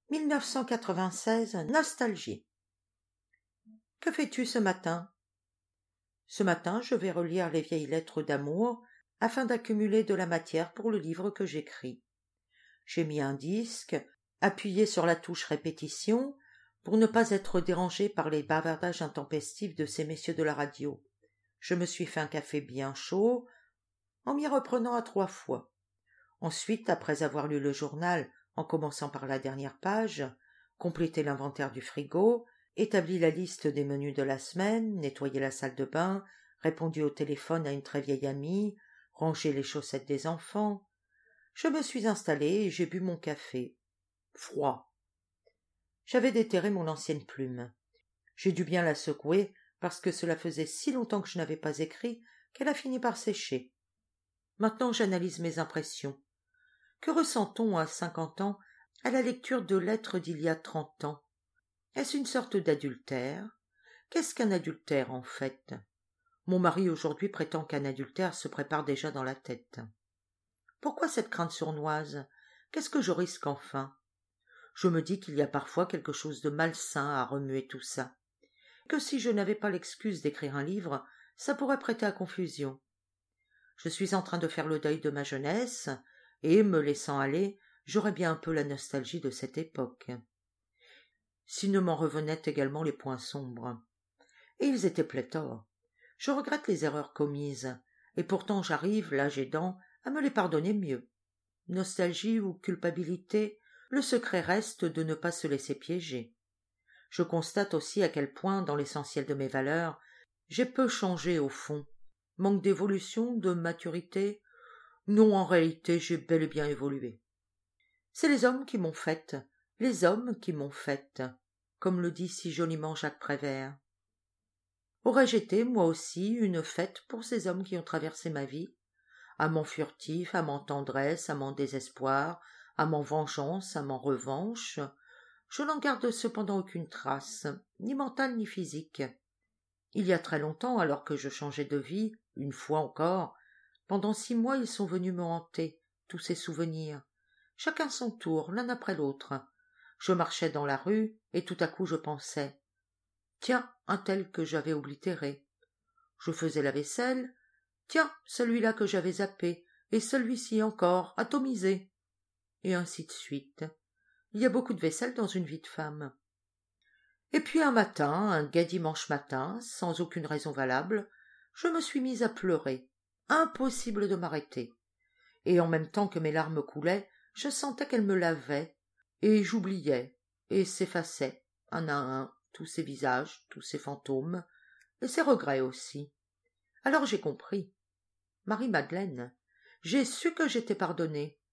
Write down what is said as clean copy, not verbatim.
1996, nostalgie. Que fais-tu ce matin? Ce matin, je vais relire les vieilles lettres d'amour afin d'accumuler de la matière pour le livre que j'écris. J'ai mis un disque, appuyé sur la touche répétition, pour ne pas être dérangé par les bavardages intempestifs de ces messieurs de la radio. Je me suis fait un café bien chaud, en m'y reprenant à 3 fois. Ensuite, après avoir lu le journal, en commençant par la dernière page, complété l'inventaire du frigo, établi la liste des menus de la semaine, nettoyé la salle de bain, répondu au téléphone à une très vieille amie, rangé les chaussettes des enfants, je me suis installé et j'ai bu mon café. Froid. J'avais déterré mon ancienne plume. J'ai dû bien la secouer parce que cela faisait si longtemps que je n'avais pas écrit qu'elle a fini par sécher. Maintenant j'analyse mes impressions. Que ressent-on à 50 ans à la lecture de lettres d'il y a 30 ans? Est-ce une sorte d'adultère? Qu'est-ce qu'un adultère en fait? Mon mari aujourd'hui prétend qu'un adultère se prépare déjà dans la tête. Pourquoi cette crainte sournoise? Qu'est-ce que je risque enfin? Je me dis qu'il y a parfois quelque chose de malsain à remuer tout ça, que si je n'avais pas l'excuse d'écrire un livre, ça pourrait prêter à confusion. Je suis en train de faire le deuil de ma jeunesse, et, me laissant aller, j'aurais bien un peu la nostalgie de cette époque. S'il ne m'en revenaient également les points sombres. Et ils étaient pléthores. Je regrette les erreurs commises, et pourtant j'arrive, l'âge aidant, à me les pardonner mieux. Nostalgie ou culpabilité, le secret reste de ne pas se laisser piéger. Je constate aussi à quel point, dans l'essentiel de mes valeurs, j'ai peu changé au fond. Manque d'évolution, de maturité? Non, en réalité, j'ai bel et bien évolué. C'est les hommes qui m'ont faite, les hommes qui m'ont faite, comme le dit si joliment Jacques Prévert. Aurais-je été, moi aussi, une fête pour ces hommes qui ont traversé ma vie? Amant furtif, amant tendresse, amant désespoir, amant vengeance, amant revanche, je n'en garde cependant aucune trace, ni mentale ni physique. Il y a très longtemps, alors que je changeais de vie, une fois encore, pendant 6 mois ils sont venus me hanter, tous ces souvenirs, chacun son tour, l'un après l'autre. Je marchais dans la rue, et tout à coup je pensais, tiens, un tel que j'avais oblitéré. Je faisais la vaisselle, tiens, celui-là que j'avais zappé, et celui-ci encore, atomisé. Et ainsi de suite. Il y a beaucoup de vaisselle dans une vie de femme. Et puis un matin, un gai dimanche matin, sans aucune raison valable, je me suis mise à pleurer. Impossible de m'arrêter. Et en même temps que mes larmes coulaient, je sentais qu'elles me lavaient, et j'oubliais, et s'effaçaient, un à un, tous ces visages, tous ces fantômes, et ces regrets aussi. Alors j'ai compris. Marie-Madeleine, j'ai su que j'étais pardonnée.